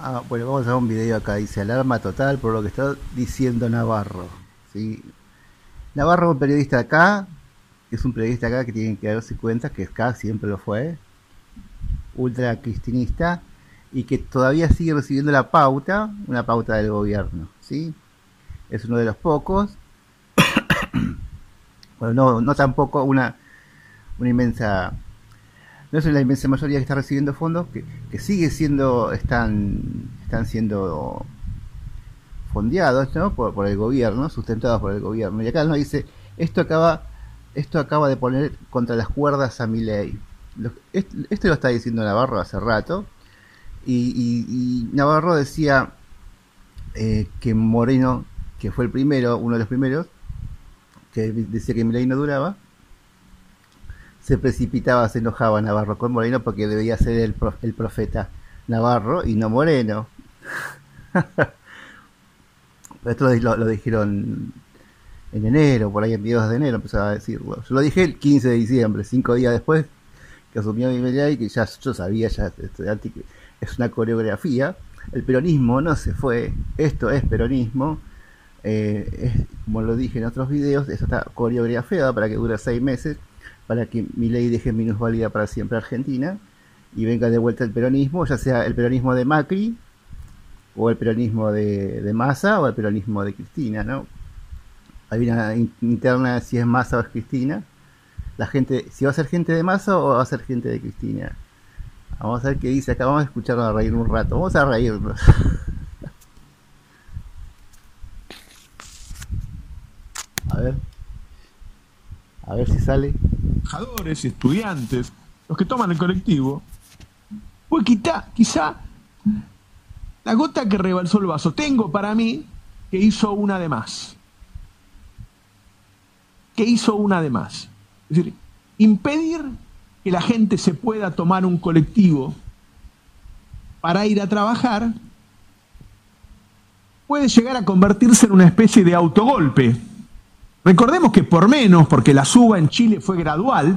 Bueno, vamos a ver un video acá. Dice alarma total por lo que está diciendo Navarro. ¿Sí? Navarro es un periodista acá, es un periodista acá que tienen que darse cuenta que acá siempre lo fue, ultra cristinista, y que todavía sigue recibiendo una pauta del gobierno. ¿Sí? Es uno de los pocos, bueno, no tampoco una inmensa, no es la inmensa mayoría que está recibiendo fondos, que sigue siendo, están siendo fondeados, ¿no? por el gobierno, sustentados por el gobierno. Y acá nos dice, esto acaba, esto acaba de poner contra las cuerdas a Milei. Esto lo está diciendo Navarro hace rato, y Navarro decía que Moreno, que fue el primero, uno de los primeros, que decía que Milei no duraba, se precipitaba, se enojaba Navarro con Moreno porque debía ser el profeta Navarro y no Moreno. Esto lo dijeron en enero, por ahí en mediados de enero empezaba a decirlo. Yo lo dije el 15 de diciembre, 5 días después que asumió Milei, que ya yo sabía, ya estudiante, que es una coreografía. El peronismo no se fue, esto es peronismo. Como lo dije en otros videos, esto está coreografiado para que dure 6 meses, para que Milei deje minusválida para siempre a Argentina y venga de vuelta el peronismo, ya sea el peronismo de Macri o el peronismo de Massa o el peronismo de Cristina, ¿no? Hay una interna si es Massa o es Cristina. La gente, si va a ser gente de Massa o va a ser gente de Cristina. Vamos a ver qué dice acá, vamos a escucharlo a reír un rato. Vamos a reírnos. A ver, a ver si sale. Trabajadores, estudiantes, los que toman el colectivo, fue quizá la gota que rebalsó el vaso. Tengo para mí que hizo una de más. Es decir, impedir que la gente se pueda tomar un colectivo para ir a trabajar puede llegar a convertirse en una especie de autogolpe. Recordemos que por menos, porque la suba en Chile fue gradual,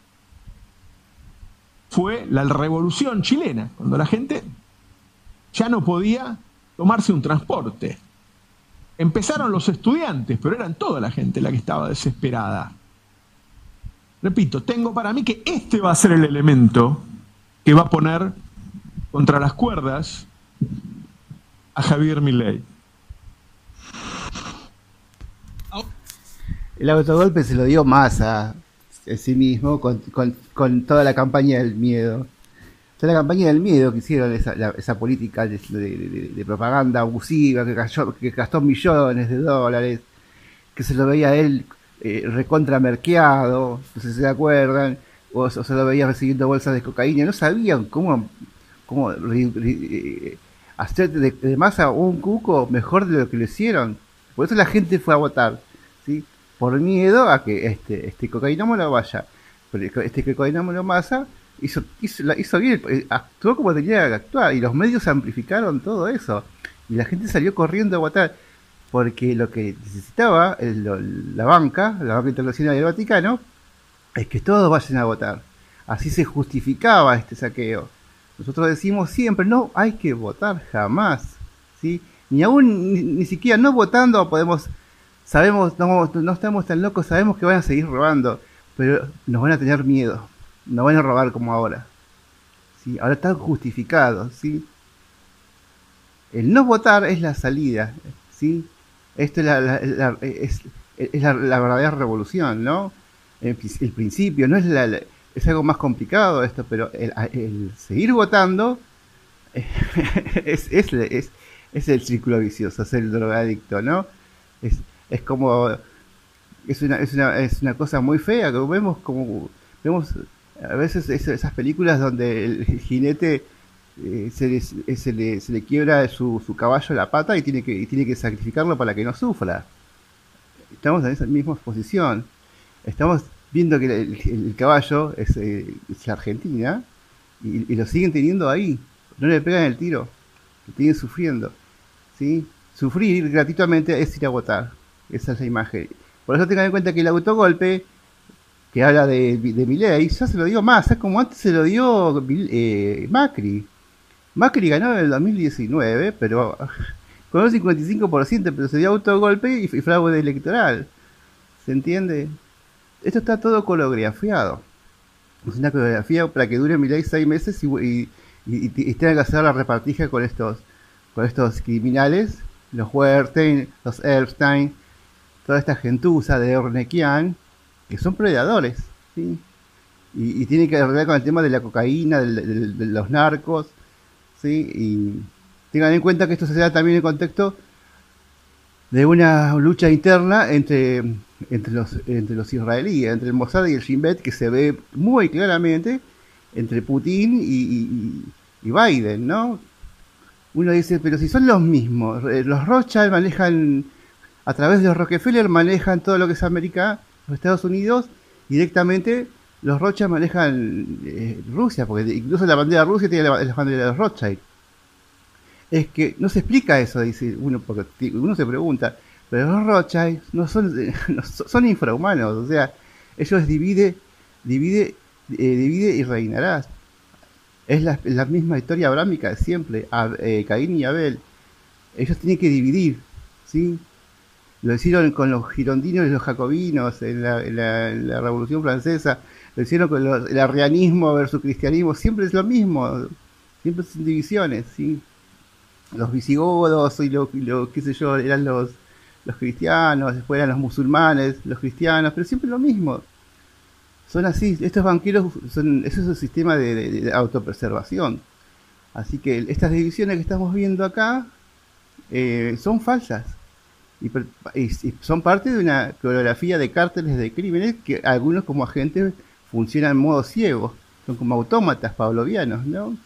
fue la revolución chilena, cuando la gente ya no podía tomarse un transporte. Empezaron los estudiantes, pero eran toda la gente la que estaba desesperada. Repito, tengo para mí que este va a ser el elemento que va a poner contra las cuerdas a Javier Milei. El autogolpe se lo dio Massa a sí mismo con toda la campaña del miedo. Toda la campaña del miedo que hicieron, esa política de propaganda abusiva que gastó millones de dólares, que se lo veía a él recontra merqueado, no sé si se acuerdan, o se lo veía recibiendo bolsas de cocaína, no sabían cómo hacer de Massa un cuco mejor de lo que lo hicieron. Por eso la gente fue a votar, ¿sí? Por miedo a que este cocainómano vaya. Pero este cocainómano Massa hizo bien, actuó como tenía que actuar y los medios amplificaron todo eso. Y la gente salió corriendo a votar porque lo que necesitaba la banca internacional del Vaticano, es que todos vayan a votar. Así se justificaba este saqueo. Nosotros decimos siempre, no hay que votar jamás, ¿sí? Ni aún, ni siquiera no votando podemos, sabemos, no estamos tan locos, sabemos que van a seguir robando, pero nos van a tener miedo, no van a robar como ahora, ¿sí? Ahora está justificado, ¿sí? El no votar es la salida, ¿sí? Esto es la verdadera revolución, ¿no? El principio, no es es algo más complicado esto, pero el seguir votando es, es, es, es el círculo vicioso, es el drogadicto, ¿no? Es, es como, es una cosa muy fea, que vemos a veces esas películas donde el jinete se le quiebra su caballo la pata y tiene que sacrificarlo para que no sufra. Estamos en esa misma posición. Estamos viendo que el caballo es la Argentina y lo siguen teniendo ahí. No le pegan el tiro, lo siguen sufriendo, ¿sí? Sufrir gratuitamente es ir a votar. Esa es la imagen. Por eso tengan en cuenta que el autogolpe que habla de Milei ya se lo dio más, como antes se lo dio Macri. Macri ganó en el 2019, pero con un 55%, pero se dio autogolpe y fraude electoral. ¿Se entiende? Esto está todo coreografiado. Es una coreografía para que dure Milei 6 meses y tenga que hacer la repartija con estos criminales, los Huertain, los Epstein, toda esta gentuza de Ornequian, que son predadores, ¿sí? Y tiene que arreglar con el tema de la cocaína, de los narcos, ¿sí? Y tengan en cuenta que esto se da también en el contexto de una lucha interna entre los israelíes, entre el Mossad y el Shin Bet, que se ve muy claramente entre Putin y Biden, ¿no? Uno dice, pero si son los mismos, los Rothschild manejan, a través de los Rockefeller manejan todo lo que es América, los Estados Unidos, directamente los Rothschild manejan Rusia, porque incluso la bandera de Rusia tiene la bandera de los Rothschild. Es que no se explica eso, dice uno, porque uno se pregunta, pero los Rothschild son infrahumanos, o sea, ellos divide y reinarás. Es la misma historia abrámica de siempre, Caín y Abel. Ellos tienen que dividir, ¿sí? Lo hicieron con los girondinos y los jacobinos en la Revolución Francesa, lo hicieron con el arrianismo versus cristianismo, siempre es lo mismo, siempre son divisiones, ¿sí? Los visigodos y qué sé yo, eran los cristianos, después eran los musulmanes, los cristianos, pero siempre lo mismo. Son así, estos banqueros, eso es un sistema de autopreservación. Así que estas divisiones que estamos viendo acá son falsas. Y son parte de una coreografía de cárteles de crímenes que algunos como agentes funcionan en modo ciego. Son como autómatas pavlovianos, ¿no?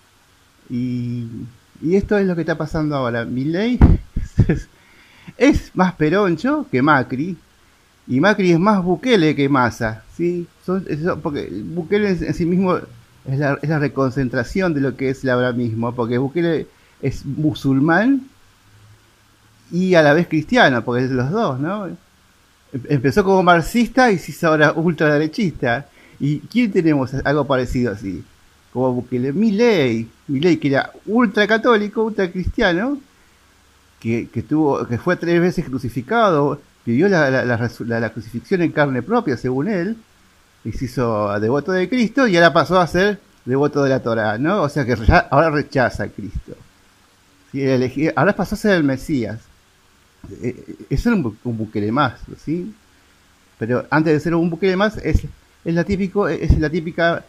Y esto es lo que está pasando ahora. Milei es más peroncho que Macri. Y Macri es más Bukele que Massa, ¿sí? Porque Bukele en sí mismo es la reconcentración de lo que es el abramismo, porque Bukele es musulmán y a la vez cristiano, porque es de los dos, ¿no? Empezó como marxista y se hizo ahora ultraderechista. ¿Y quién tenemos algo parecido así? Como Bukele, Milei que era ultracatólico, ultracristiano, que fue 3 veces crucificado, vivió la crucifixión en carne propia, según él, y se hizo devoto de Cristo, y ahora pasó a ser devoto de la Torá, ¿no? O sea que ahora rechaza a Cristo. ¿Sí? Ahora pasó a ser el Mesías. Eso era un Bukele más, ¿sí? Pero antes de ser un Bukele más, es la típica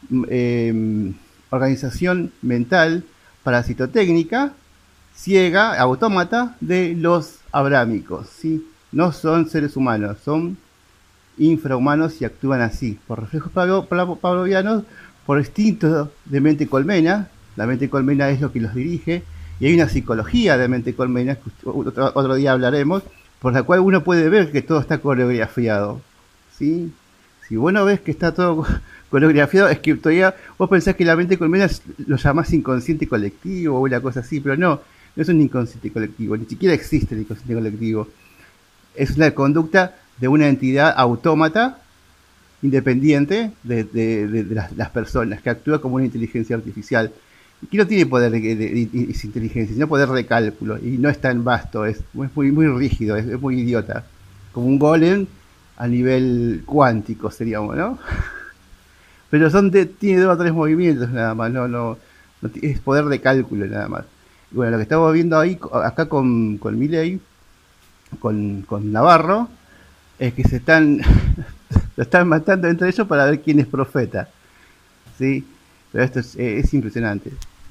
organización mental parasitotécnica, ciega, autómata de los abrámicos, ¿sí? No son seres humanos, son infrahumanos y actúan así, por reflejos pavlovianos, por instinto de mente colmena. La mente colmena es lo que los dirige, y hay una psicología de mente colmena, que otro día hablaremos, por la cual uno puede ver que todo está coreografiado, ¿sí? Si vos no ves que está todo coreografiado, es que todavía vos pensás que la mente colmena lo llamás inconsciente colectivo o una cosa así, pero no es un inconsciente colectivo, ni siquiera existe el inconsciente colectivo. Es una conducta de una entidad autómata, independiente de las personas, que actúa como una inteligencia artificial, y que no tiene poder de inteligencia, sino poder de cálculo, y no es tan vasto, es muy rígido, es muy idiota, como un golem a nivel cuántico seríamos, ¿no? Pero tiene 2 o 3 movimientos nada más, no es poder de cálculo nada más. Y bueno, lo que estamos viendo acá con Milei, con Navarro, es que lo están matando entre ellos para ver quién es profeta, ¿sí? Pero esto es impresionante.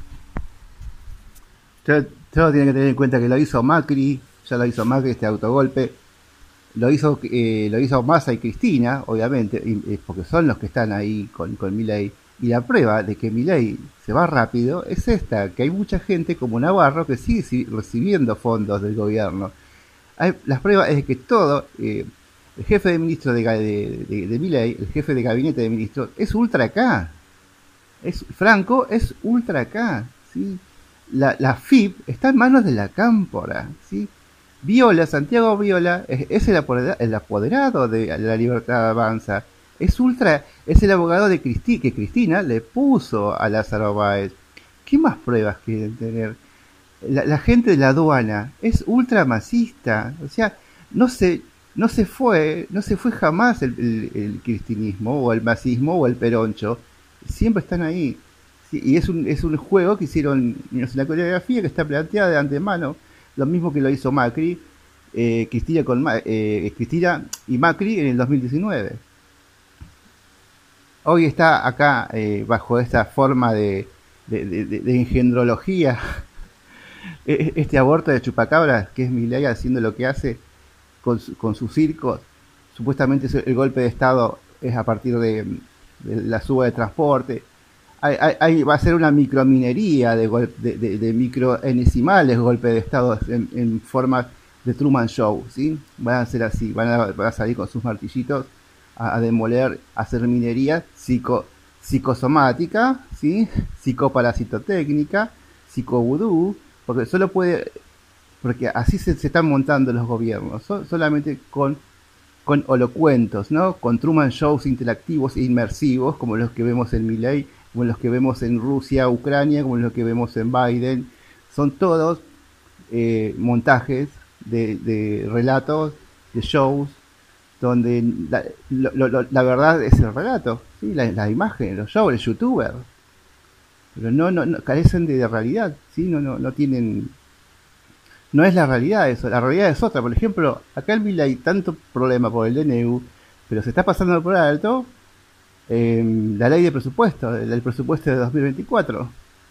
Todo tiene que tener en cuenta que lo hizo Macri, este autogolpe, lo hizo Massa y Cristina, obviamente, porque son los que están ahí con Milei. Y la prueba de que Milei se va rápido es esta, que hay mucha gente como Navarro que sigue recibiendo fondos del gobierno. Las pruebas es que todo, el jefe de ministro de Milei, el jefe de gabinete de ministros, es ultra acá. Franco es ultra acá, ¿sí? La FIP está en manos de la Cámpora, ¿sí? Santiago Viola, es el apoderado de La Libertad Avanza. Es el abogado que Cristina le puso a Lázaro Báez. ¿qué más pruebas quieren tener? La gente de la aduana es ultramasista, o sea, no se, no se fue jamás el cristinismo, o el masismo, o el peroncho, siempre están ahí. Sí, y es un juego que hicieron, es una coreografía que está planteada de antemano, lo mismo que lo hizo Macri, Cristina y Macri en el 2019. Hoy está acá bajo esta forma de engendrología, este aborto de chupacabras, que es Milei haciendo lo que hace con sus circos. Supuestamente el golpe de Estado es a partir de la suba de transporte. Va a ser una microminería de microenesimales golpes de Estado en forma de Truman Show, ¿sí? Van a ser así, van a salir con sus martillitos a demoler, a hacer minería psicosomática, ¿sí? Psicoparasitotécnica, psicovudú, porque solo puede, porque así se están montando los gobiernos, solamente con holocuentos, ¿no? Con Truman Shows interactivos e inmersivos, como los que vemos en Milei, como los que vemos en Rusia, Ucrania, como los que vemos en Biden. Son todos montajes de relatos, de shows, donde la verdad es el relato, ¿sí? La imagen, los shows, el youtuber. Pero no carecen de realidad, ¿sí? No tienen. No es la realidad eso, la realidad es otra. Por ejemplo, acá en Vila hay tanto problema por el DNU, pero se está pasando por alto la ley de presupuesto, el presupuesto de 2024.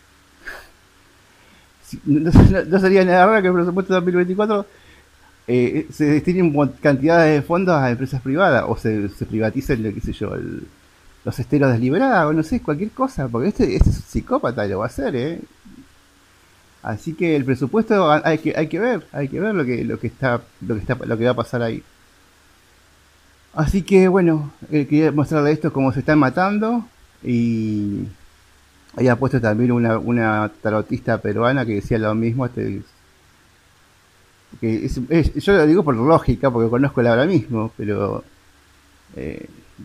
No sería nada raro que el presupuesto de 2024 se destinen cantidades de fondos a empresas privadas o se privaticen, qué sé yo, los esteros desliberados, no sé, cualquier cosa, porque este es un psicópata y lo va a hacer, ¿eh? Así que el presupuesto hay que ver lo que va a pasar ahí. Así que bueno, quería mostrarle esto cómo se están matando y había puesto también una tarotista peruana que decía lo mismo, yo lo digo por lógica, porque conozco el ahora mismo, pero eh,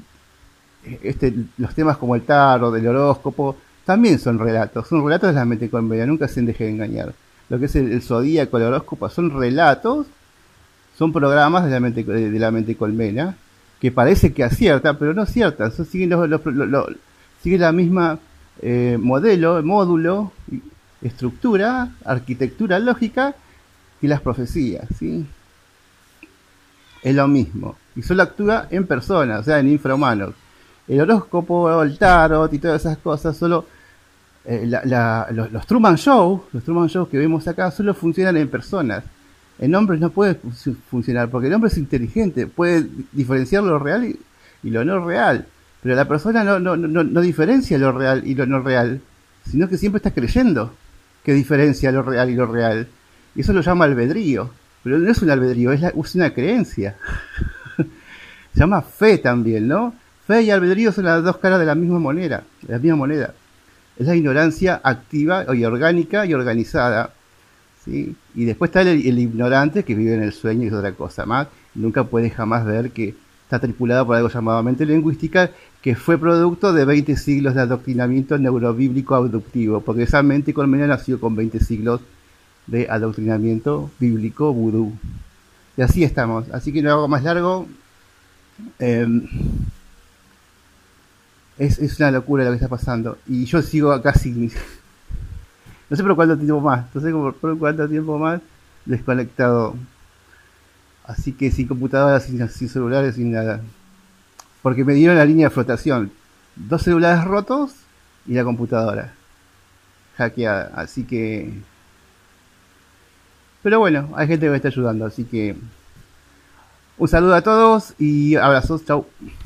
los temas como el tarot, del horóscopo, también son relatos de la mente colmena, nunca se deje de engañar. Lo que es el zodíaco, el horóscopo, son relatos, son programas de la mente colmena, que parece que aciertan, pero no aciertan, siguen, siguen la misma módulo, estructura, arquitectura lógica que las profecías, ¿sí? Es lo mismo, y solo actúa en personas, o sea, en infrahumanos. El horóscopo, el tarot y todas esas cosas, solo los Truman Show, que vemos acá, solo funcionan en personas. En hombres no puede funcionar, porque el hombre es inteligente, puede diferenciar lo real y lo no real. Pero la persona no diferencia lo real y lo no real, sino que siempre está creyendo que diferencia lo real y lo real. Y eso lo llama albedrío. Pero no es un albedrío, es una creencia. Se llama fe también, ¿no? Fe y albedrío son las dos caras de la misma moneda. Es la ignorancia activa y orgánica y organizada, ¿sí? Y después está el ignorante que vive en el sueño y es otra cosa más. Nunca puede jamás ver que está tripulado por algo llamado mente lingüística, que fue producto de 20 siglos de adoctrinamiento neurobíblico abductivo, porque esa mente colmena nació con 20 siglos de adoctrinamiento bíblico vudú. Y así estamos. Así que no hago más largo. Es una locura lo que está pasando. Y yo sigo acá sin. No sé por cuánto tiempo más. No sé por cuánto tiempo más desconectado. Así que sin computadora, sin celulares, sin nada. Porque me dieron la línea de flotación. 2 celulares rotos y la computadora hackeada. Así que. Pero bueno, hay gente que me está ayudando. Así que. Un saludo a todos y abrazos. Chau.